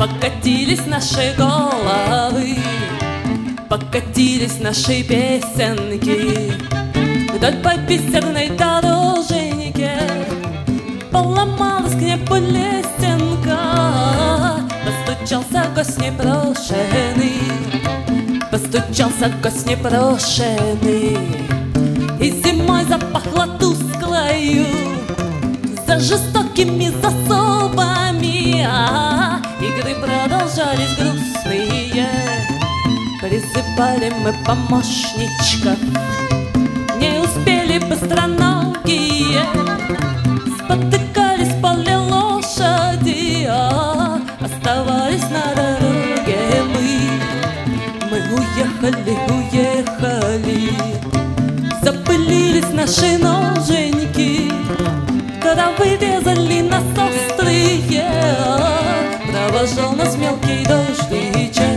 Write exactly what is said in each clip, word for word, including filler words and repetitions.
Покатились наши головы, покатились наши песенки вдоль по бисерной дороженьке. Поломалась к небу лесенка, постучался гость непрошенный, постучался гость непрошенный. И зимой запахло тусклою, за жестокими засовами, а игры продолжались грустные. Призывали мы помощничков, не успели быстроногие, спотыкались в поле лошади, а оставались на дороге мы. Мы уехали, уехали, запылились наши ноженьки, травы резали нас острые, провожал нас мелкий дождичек.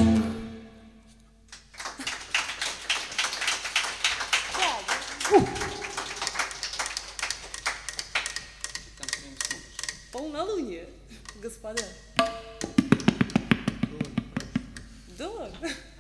Полнолуние, господа. Да ладно.